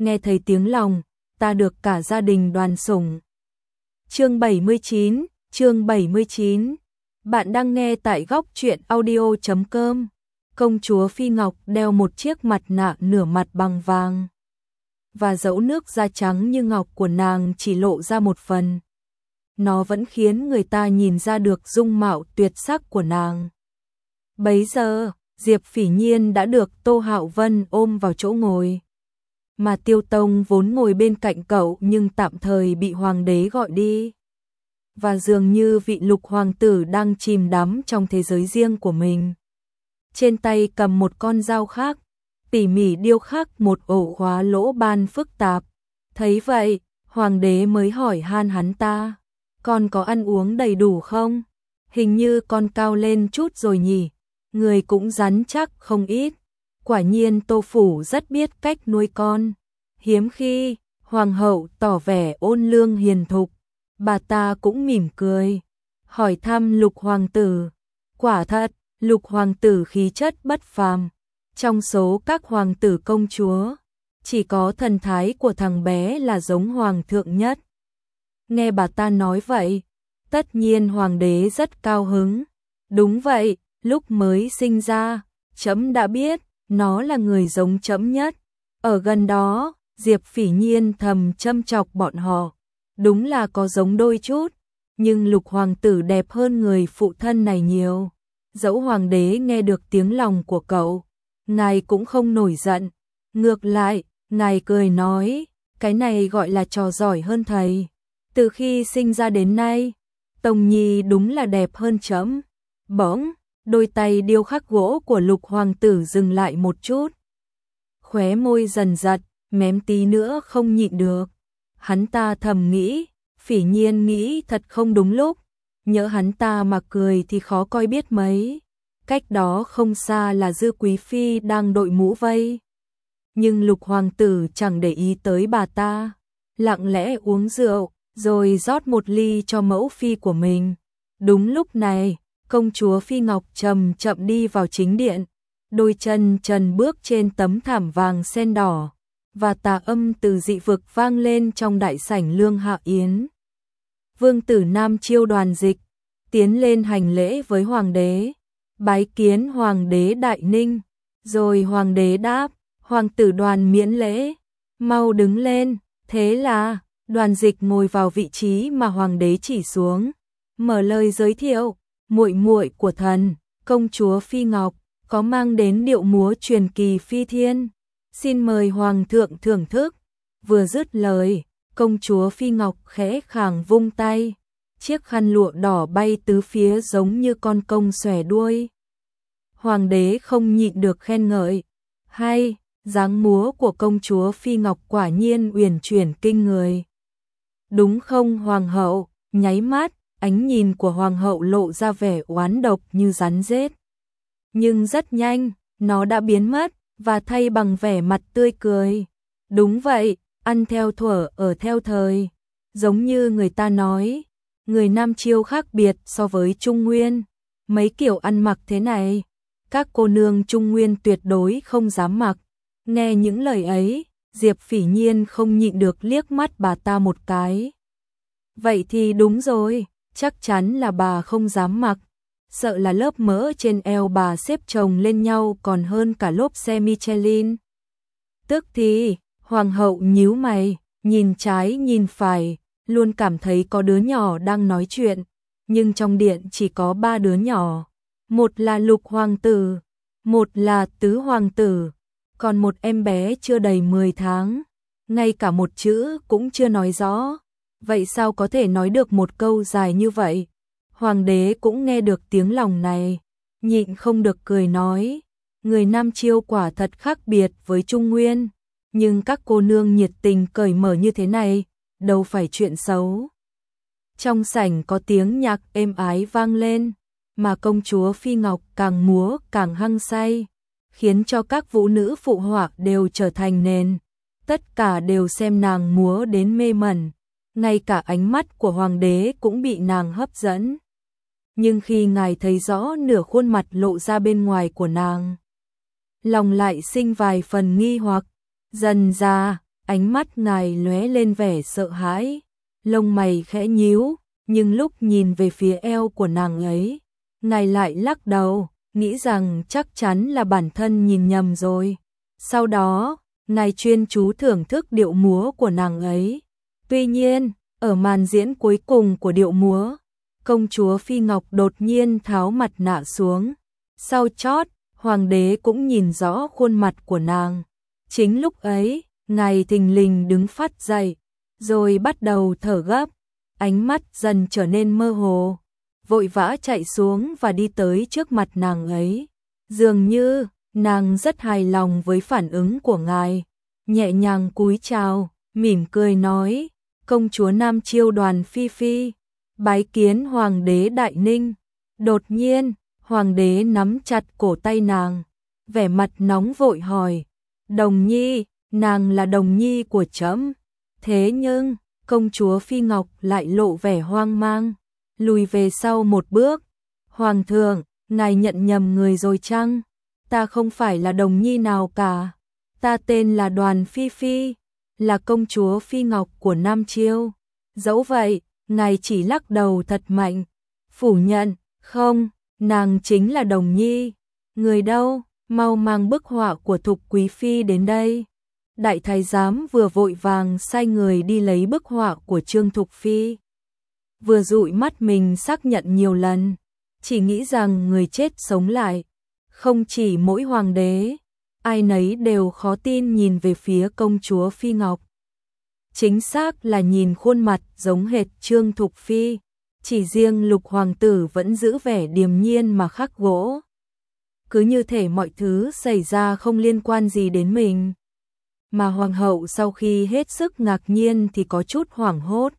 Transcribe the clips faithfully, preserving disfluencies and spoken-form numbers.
nghe thấy tiếng lòng, ta được cả gia đình đoàn sủng. Chương bảy mươi chín, chương bảy mươi chín. Bạn đang nghe tại góc truyện audio chấm com. Công chúa Phi Ngọc đeo một chiếc mặt nạ nửa mặt bằng vàng, và dẫu nước da trắng như ngọc của nàng chỉ lộ ra một phần, nó vẫn khiến người ta nhìn ra được dung mạo tuyệt sắc của nàng. Bấy giờ, Diệp Phỉ Nhiên đã được Tô Hạo Vân ôm vào chỗ ngồi, mà Tiêu Tông vốn ngồi bên cạnh cậu nhưng tạm thời bị hoàng đế gọi đi. Và dường như vị lục hoàng tử đang chìm đắm trong thế giới riêng của mình. Trên tay cầm một con dao khác, tỉ mỉ điêu khắc một ổ khóa lỗ ban phức tạp. Thấy vậy, hoàng đế mới hỏi han hắn ta, con có ăn uống đầy đủ không? Hình như con cao lên chút rồi nhỉ, người cũng rắn chắc không ít. Quả nhiên Tô Phủ rất biết cách nuôi con. Hiếm khi, hoàng hậu tỏ vẻ ôn lương hiền thục, bà ta cũng mỉm cười, hỏi thăm lục hoàng tử. Quả thật, lục hoàng tử khí chất bất phàm. Trong số các hoàng tử công chúa, chỉ có thần thái của thằng bé là giống hoàng thượng nhất. Nghe bà ta nói vậy, tất nhiên hoàng đế rất cao hứng. Đúng vậy, lúc mới sinh ra, trẫm đã biết, nó là người giống trẫm nhất. Ở gần đó, Diệp Phỉ Nhiên thầm châm chọc bọn họ. Đúng là có giống đôi chút, nhưng lục hoàng tử đẹp hơn người phụ thân này nhiều. Dẫu hoàng đế nghe được tiếng lòng của cậu, ngài cũng không nổi giận. Ngược lại, ngài cười nói, cái này gọi là trò giỏi hơn thầy. Từ khi sinh ra đến nay, Tông Nhi đúng là đẹp hơn trẫm. Bỗng, đôi tay điêu khắc gỗ của lục hoàng tử dừng lại một chút. Khóe môi dần giật, mém tí nữa không nhịn được. Hắn ta thầm nghĩ, Phỉ Nhiên nghĩ thật không đúng lúc. Nhỡ hắn ta mà cười thì khó coi biết mấy. Cách đó không xa là Dư Quý Phi đang đội mũ vây. Nhưng lục hoàng tử chẳng để ý tới bà ta, lặng lẽ uống rượu, rồi rót một ly cho mẫu phi của mình. Đúng lúc này, công chúa Phi Ngọc chậm chậm đi vào chính điện, đôi chân trần bước trên tấm thảm vàng sen đỏ, và tà âm từ dị vực vang lên trong đại sảnh Lương Hạ Yến. Vương tử Nam Chiêu Đoàn Dịch tiến lên hành lễ với hoàng đế, bái kiến hoàng đế Đại Ninh. Rồi hoàng đế đáp, hoàng tử Đoàn miễn lễ, mau đứng lên. Thế là Đoàn Dịch ngồi vào vị trí mà hoàng đế chỉ xuống, mở lời giới thiệu, muội muội của thần, công chúa Phi Ngọc, có mang đến điệu múa truyền kỳ phi thiên, xin mời hoàng thượng thưởng thức. Vừa dứt lời, công chúa Phi Ngọc khẽ khàng vung tay, chiếc khăn lụa đỏ bay tứ phía giống như con công xòe đuôi. Hoàng đế không nhịn được khen ngợi, hay, dáng múa của công chúa Phi Ngọc quả nhiên uyển chuyển kinh người. Đúng không hoàng hậu? Nháy mắt, ánh nhìn của hoàng hậu lộ ra vẻ oán độc như rắn rết. Nhưng rất nhanh, nó đã biến mất, và thay bằng vẻ mặt tươi cười. Đúng vậy, ăn theo thuở ở theo thời. Giống như người ta nói, người Nam Chiêu khác biệt so với Trung Nguyên. Mấy kiểu ăn mặc thế này, các cô nương Trung Nguyên tuyệt đối không dám mặc. Nghe những lời ấy, Diệp Phỉ Nhiên không nhịn được liếc mắt bà ta một cái. Vậy thì đúng rồi, chắc chắn là bà không dám mặc. Sợ là lớp mỡ trên eo bà xếp chồng lên nhau còn hơn cả lốp xe Michelin. Tức thì, hoàng hậu nhíu mày, nhìn trái nhìn phải, luôn cảm thấy có đứa nhỏ đang nói chuyện. Nhưng trong điện chỉ có ba đứa nhỏ. Một là lục hoàng tử, một là tứ hoàng tử, còn một em bé chưa đầy mười tháng. Ngay cả một chữ cũng chưa nói rõ. Vậy sao có thể nói được một câu dài như vậy? Hoàng đế cũng nghe được tiếng lòng này, nhịn không được cười nói, người Nam Chiêu quả thật khác biệt với Trung Nguyên, nhưng các cô nương nhiệt tình cởi mở như thế này, đâu phải chuyện xấu. Trong sảnh có tiếng nhạc êm ái vang lên, mà công chúa Phi Ngọc càng múa càng hăng say, khiến cho các vũ nữ phụ họa đều trở thành nền, tất cả đều xem nàng múa đến mê mẩn, ngay cả ánh mắt của hoàng đế cũng bị nàng hấp dẫn. Nhưng khi ngài thấy rõ nửa khuôn mặt lộ ra bên ngoài của nàng, lòng lại sinh vài phần nghi hoặc. Dần ra, ánh mắt ngài lóe lên vẻ sợ hãi, lông mày khẽ nhíu, nhưng lúc nhìn về phía eo của nàng ấy, ngài lại lắc đầu, nghĩ rằng chắc chắn là bản thân nhìn nhầm rồi. Sau đó, ngài chuyên chú thưởng thức điệu múa của nàng ấy. Tuy nhiên, ở màn diễn cuối cùng của điệu múa, công chúa Phi Ngọc đột nhiên tháo mặt nạ xuống. Sau chót, hoàng đế cũng nhìn rõ khuôn mặt của nàng. Chính lúc ấy, ngài thình lình đứng phát dậy, rồi bắt đầu thở gấp, ánh mắt dần trở nên mơ hồ, vội vã chạy xuống và đi tới trước mặt nàng ấy. Dường như, nàng rất hài lòng với phản ứng của ngài, nhẹ nhàng cúi chào, mỉm cười nói, công chúa Nam Chiêu Đoàn Phi Phi, bái kiến hoàng đế Đại Ninh. Đột nhiên, hoàng đế nắm chặt cổ tay nàng, vẻ mặt nóng vội hỏi, Đồng Nhi, nàng là Đồng Nhi của trẫm. Thế nhưng, công chúa Phi Ngọc lại lộ vẻ hoang mang, lùi về sau một bước. Hoàng thượng, ngài nhận nhầm người rồi chăng? Ta không phải là Đồng Nhi nào cả. Ta tên là Đoàn Phi Phi, là công chúa Phi Ngọc của Nam Chiêu. Dẫu vậy, ngài chỉ lắc đầu thật mạnh, phủ nhận, không, nàng chính là Đồng Nhi. Người đâu, mau mang bức họa của Thục Quý Phi đến đây. Đại thái giám vừa vội vàng sai người đi lấy bức họa của Trương Thục Phi. Vừa dụi mắt mình xác nhận nhiều lần, chỉ nghĩ rằng người chết sống lại. Không chỉ mỗi hoàng đế, ai nấy đều khó tin nhìn về phía công chúa Phi Ngọc. Chính xác là nhìn khuôn mặt giống hệt Trương Thục Phi, chỉ riêng Lục hoàng tử vẫn giữ vẻ điềm nhiên mà khắc gỗ. Cứ như thể mọi thứ xảy ra không liên quan gì đến mình. Mà hoàng hậu sau khi hết sức ngạc nhiên thì có chút hoảng hốt.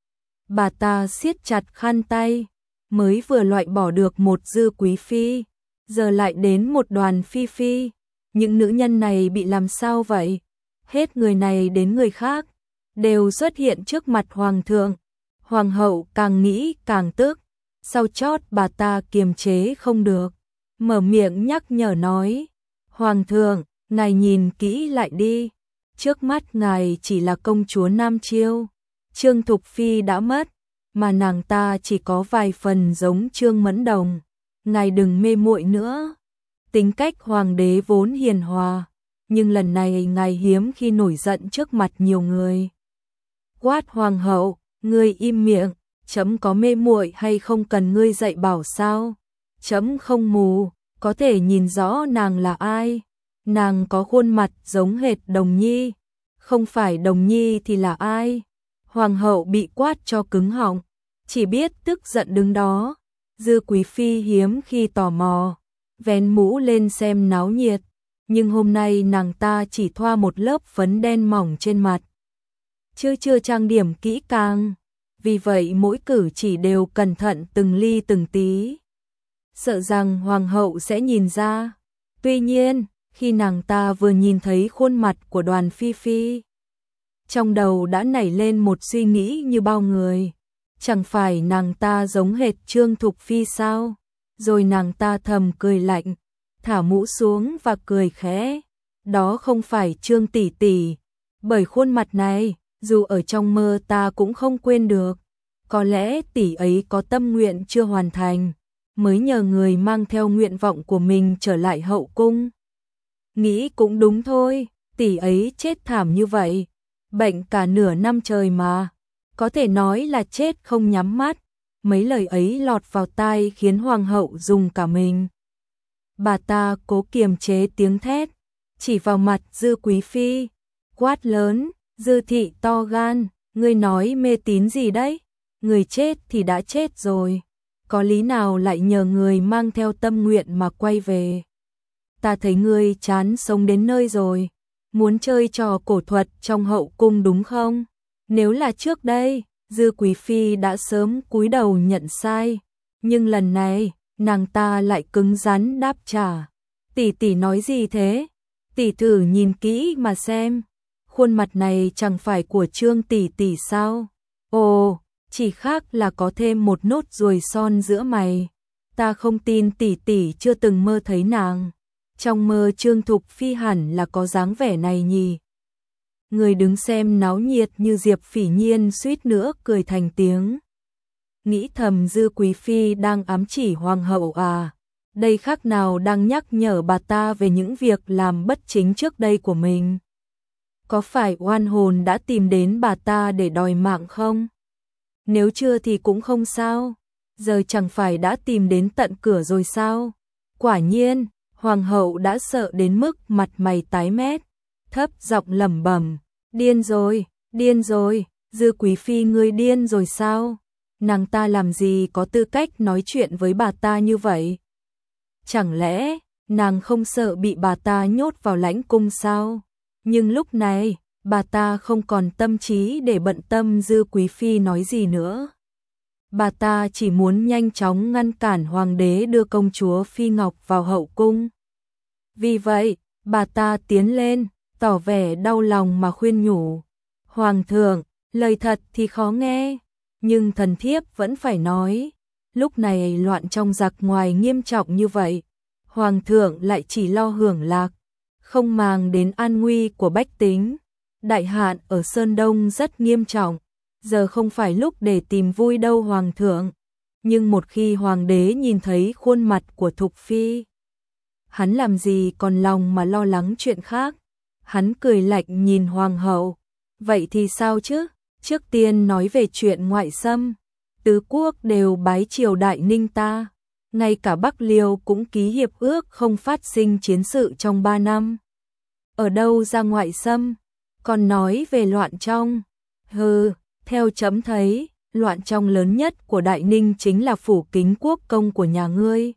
Bà ta siết chặt khăn tay, mới vừa loại bỏ được một Dư Quý Phi, giờ lại đến một Đoàn Phi Phi. Những nữ nhân này bị làm sao vậy? Hết người này đến người khác, đều xuất hiện trước mặt hoàng thượng. Hoàng hậu càng nghĩ càng tức, sau chót bà ta kiềm chế không được, mở miệng nhắc nhở nói, hoàng thượng, ngài nhìn kỹ lại đi, trước mắt ngài chỉ là công chúa Nam Chiêu. Trương Thục Phi đã mất, mà nàng ta chỉ có vài phần giống Trương Mẫn Đồng, ngài đừng mê muội nữa. Tính cách hoàng đế vốn hiền hòa, nhưng lần này ngài hiếm khi nổi giận trước mặt nhiều người. Quát hoàng hậu, ngươi im miệng, trẫm có mê muội hay không cần ngươi dạy bảo sao? Trẫm không mù, có thể nhìn rõ nàng là ai. Nàng có khuôn mặt giống hệt Đồng Nhi, không phải Đồng Nhi thì là ai? Hoàng hậu bị quát cho cứng họng, chỉ biết tức giận đứng đó. Dư Quý Phi hiếm khi tò mò, vén mũ lên xem náo nhiệt, nhưng hôm nay nàng ta chỉ thoa một lớp phấn đen mỏng trên mặt, chưa chưa trang điểm kỹ càng, vì vậy mỗi cử chỉ đều cẩn thận từng ly từng tí, sợ rằng hoàng hậu sẽ nhìn ra. Tuy nhiên, khi nàng ta vừa nhìn thấy khuôn mặt của Đoàn Phi Phi, trong đầu đã nảy lên một suy nghĩ như bao người, chẳng phải nàng ta giống hệt Trương Thục Phi sao? Rồi nàng ta thầm cười lạnh, thả mũ xuống và cười khẽ, đó không phải Trương tỷ tỷ, bởi khuôn mặt này, dù ở trong mơ ta cũng không quên được. Có lẽ tỷ ấy có tâm nguyện chưa hoàn thành, mới nhờ người mang theo nguyện vọng của mình trở lại hậu cung. Nghĩ cũng đúng thôi, tỷ ấy chết thảm như vậy, bệnh cả nửa năm trời mà, có thể nói là chết không nhắm mắt. Mấy lời ấy lọt vào tai khiến hoàng hậu rùng cả mình. Bà ta cố kiềm chế tiếng thét, chỉ vào mặt Dư Quý Phi, quát lớn, Dư thị to gan, ngươi nói mê tín gì đấy? Người chết thì đã chết rồi, có lý nào lại nhờ người mang theo tâm nguyện mà quay về? Ta thấy ngươi chán sống đến nơi rồi, muốn chơi trò cổ thuật trong hậu cung đúng không? Nếu là trước đây, Dư Quý Phi đã sớm cúi đầu nhận sai, nhưng lần này, nàng ta lại cứng rắn đáp trả. Tỷ tỷ nói gì thế? Tỷ thử nhìn kỹ mà xem, khuôn mặt này chẳng phải của Trương tỷ tỷ sao? Ồ, chỉ khác là có thêm một nốt ruồi son giữa mày. Ta không tin tỷ tỷ chưa từng mơ thấy nàng. Trong mơ Trương Thục Phi hẳn là có dáng vẻ này nhỉ? Người đứng xem náo nhiệt như Diệp Phỉ Nhiên suýt nữa cười thành tiếng. Nghĩ thầm Dư Quý Phi đang ám chỉ hoàng hậu à, đây khác nào đang nhắc nhở bà ta về những việc làm bất chính trước đây của mình. Có phải oan hồn đã tìm đến bà ta để đòi mạng không? Nếu chưa thì cũng không sao, giờ chẳng phải đã tìm đến tận cửa rồi sao? Quả nhiên, hoàng hậu đã sợ đến mức mặt mày tái mét, thấp giọng lẩm bẩm, điên rồi, điên rồi, Dư Quý Phi ngươi điên rồi sao? Nàng ta làm gì có tư cách nói chuyện với bà ta như vậy? Chẳng lẽ nàng không sợ bị bà ta nhốt vào lãnh cung sao? Nhưng lúc này, bà ta không còn tâm trí để bận tâm Dư Quý Phi nói gì nữa. Bà ta chỉ muốn nhanh chóng ngăn cản hoàng đế đưa công chúa Phi Ngọc vào hậu cung. Vì vậy, bà ta tiến lên, tỏ vẻ đau lòng mà khuyên nhủ. Hoàng thượng, lời thật thì khó nghe, nhưng thần thiếp vẫn phải nói. Lúc này loạn trong giặc ngoài nghiêm trọng như vậy, hoàng thượng lại chỉ lo hưởng lạc, không màng đến an nguy của bách tính. Đại hạn ở Sơn Đông rất nghiêm trọng, giờ không phải lúc để tìm vui đâu hoàng thượng. Nhưng một khi hoàng đế nhìn thấy khuôn mặt của Thục Phi, hắn làm gì còn lòng mà lo lắng chuyện khác. Hắn cười lạnh nhìn hoàng hậu, vậy thì sao chứ? Trước tiên nói về chuyện ngoại xâm, tứ quốc đều bái triều Đại Ninh ta, ngay cả Bắc Liêu cũng ký hiệp ước không phát sinh chiến sự trong ba năm. Ở đâu ra ngoại xâm? Còn nói về loạn trong. Hừ, theo chấm thấy, loạn trong lớn nhất của Đại Ninh chính là phủ Kính quốc công của nhà ngươi.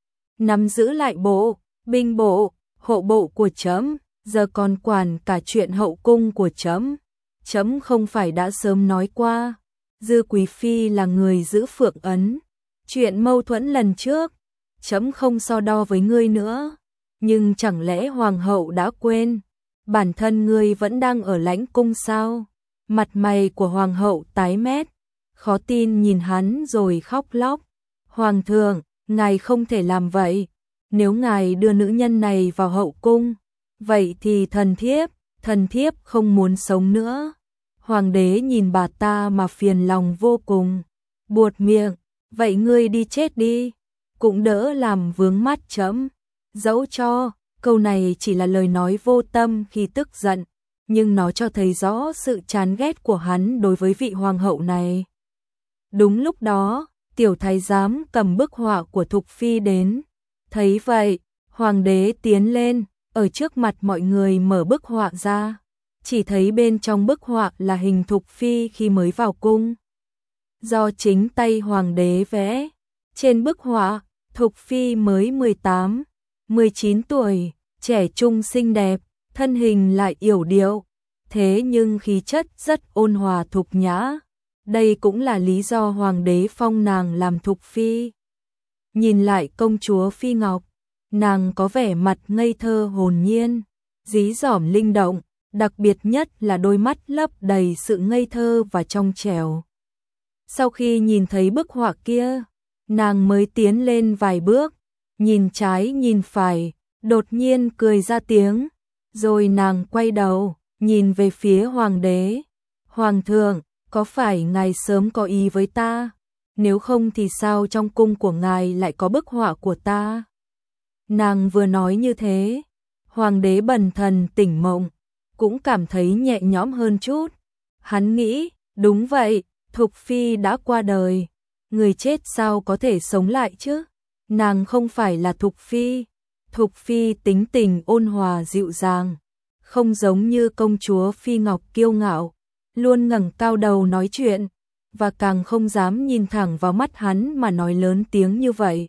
Nắm giữ lại bộ, binh bộ, hộ bộ của chấm, giờ còn quản cả chuyện hậu cung của chấm. Chấm không phải đã sớm nói qua, Dư Quý Phi là người giữ Phượng ấn. Chuyện mâu thuẫn lần trước, chấm không so đo với ngươi nữa. Nhưng chẳng lẽ hoàng hậu đã quên, bản thân ngươi vẫn đang ở lãnh cung sao? Mặt mày của hoàng hậu tái mét, khó tin nhìn hắn rồi khóc lóc. Hoàng thượng, ngài không thể làm vậy. Nếu ngài đưa nữ nhân này vào hậu cung, vậy thì thần thiếp, thần thiếp không muốn sống nữa. Hoàng đế nhìn bà ta mà phiền lòng vô cùng, buột miệng, vậy ngươi đi chết đi, cũng đỡ làm vướng mắt chấm. Dẫu cho, câu này chỉ là lời nói vô tâm khi tức giận, nhưng nó cho thấy rõ sự chán ghét của hắn đối với vị hoàng hậu này. Đúng lúc đó, tiểu thái giám cầm bức họa của Thục Phi đến. Thấy vậy, hoàng đế tiến lên, ở trước mặt mọi người mở bức họa ra. Chỉ thấy bên trong bức họa là hình Thục Phi khi mới vào cung, do chính tay hoàng đế vẽ. Trên bức họa, Thục Phi mới mười tám, mười chín tuổi, trẻ trung xinh đẹp, thân hình lại yểu điệu, thế nhưng khí chất rất ôn hòa thục nhã. Đây cũng là lý do hoàng đế phong nàng làm Thục Phi. Nhìn lại công chúa Phi Ngọc, nàng có vẻ mặt ngây thơ hồn nhiên, dí dỏm linh động, đặc biệt nhất là đôi mắt lấp đầy sự ngây thơ và trong trẻo. Sau khi nhìn thấy bức họa kia, nàng mới tiến lên vài bước, nhìn trái nhìn phải, đột nhiên cười ra tiếng, rồi nàng quay đầu, nhìn về phía hoàng đế. Hoàng thượng, có phải ngài sớm có ý với ta? Nếu không thì sao trong cung của ngài lại có bức họa của ta? Nàng vừa nói như thế, hoàng đế bần thần tỉnh mộng, cũng cảm thấy nhẹ nhõm hơn chút. Hắn nghĩ, đúng vậy, Thục Phi đã qua đời, người chết sao có thể sống lại chứ? Nàng không phải là Thục Phi. Thục Phi tính tình ôn hòa dịu dàng, không giống như công chúa Phi Ngọc kiêu ngạo, luôn ngẩng cao đầu nói chuyện, và càng không dám nhìn thẳng vào mắt hắn mà nói lớn tiếng như vậy.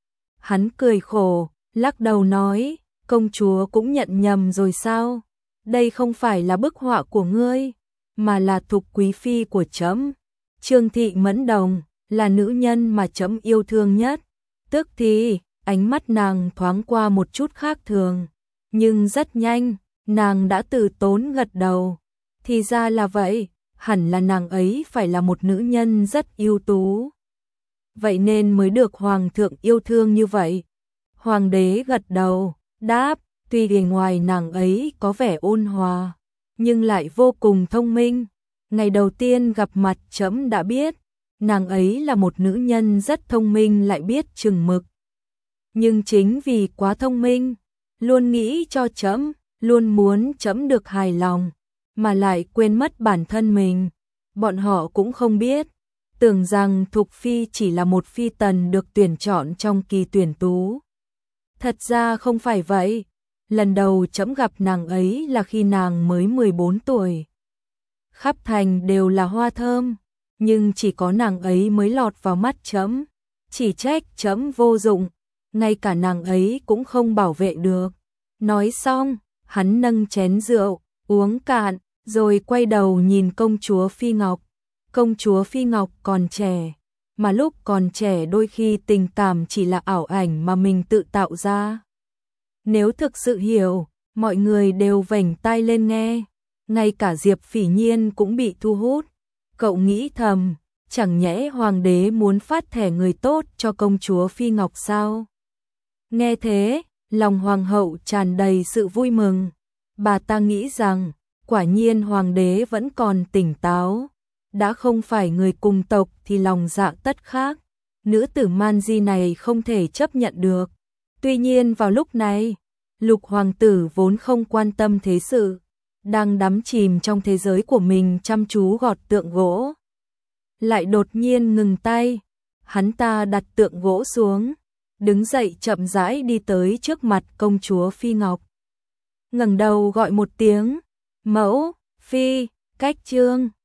Hắn cười khổ, lắc đầu nói, công chúa cũng nhận nhầm rồi sao? Đây không phải là bức họa của ngươi, mà là Thục Quý Phi của chấm. Trương Thị Mẫn Đồng là nữ nhân mà chấm yêu thương nhất. Tức thì, ánh mắt nàng thoáng qua một chút khác thường, nhưng rất nhanh, nàng đã từ tốn gật đầu. Thì ra là vậy, hẳn là nàng ấy phải là một nữ nhân rất ưu tú. Vậy nên mới được hoàng thượng yêu thương như vậy. Hoàng đế gật đầu, đáp, tuy bề ngoài nàng ấy có vẻ ôn hòa, nhưng lại vô cùng thông minh. Ngày đầu tiên gặp mặt trẫm đã biết, nàng ấy là một nữ nhân rất thông minh lại biết chừng mực. Nhưng chính vì quá thông minh, luôn nghĩ cho trẫm, luôn muốn trẫm được hài lòng, mà lại quên mất bản thân mình. Bọn họ cũng không biết, tưởng rằng Thục Phi chỉ là một phi tần được tuyển chọn trong kỳ tuyển tú. Thật ra không phải vậy, lần đầu trẫm gặp nàng ấy là khi nàng mới mười bốn tuổi. Khắp thành đều là hoa thơm, nhưng chỉ có nàng ấy mới lọt vào mắt trẫm, chỉ trách trẫm vô dụng, ngay cả nàng ấy cũng không bảo vệ được. Nói xong, hắn nâng chén rượu, uống cạn, rồi quay đầu nhìn công chúa Phi Ngọc. Công chúa Phi Ngọc còn trẻ, mà lúc còn trẻ đôi khi tình cảm chỉ là ảo ảnh mà mình tự tạo ra. Nếu thực sự hiểu, mọi người đều vểnh tai lên nghe, ngay cả Diệp Phỉ Nhiên cũng bị thu hút. Cậu nghĩ thầm, chẳng nhẽ hoàng đế muốn phát thẻ người tốt cho công chúa Phi Ngọc sao? Nghe thế, lòng hoàng hậu tràn đầy sự vui mừng. Bà ta nghĩ rằng, quả nhiên hoàng đế vẫn còn tỉnh táo. Đã không phải người cùng tộc thì lòng dạ tất khác. Nữ tử man di này không thể chấp nhận được. Tuy nhiên vào lúc này, Lục hoàng tử vốn không quan tâm thế sự, đang đắm chìm trong thế giới của mình chăm chú gọt tượng gỗ. Lại đột nhiên ngừng tay, hắn ta đặt tượng gỗ xuống, đứng dậy chậm rãi đi tới trước mặt công chúa Phi Ngọc. Ngẩng đầu gọi một tiếng, mẫu, phi, cách trương.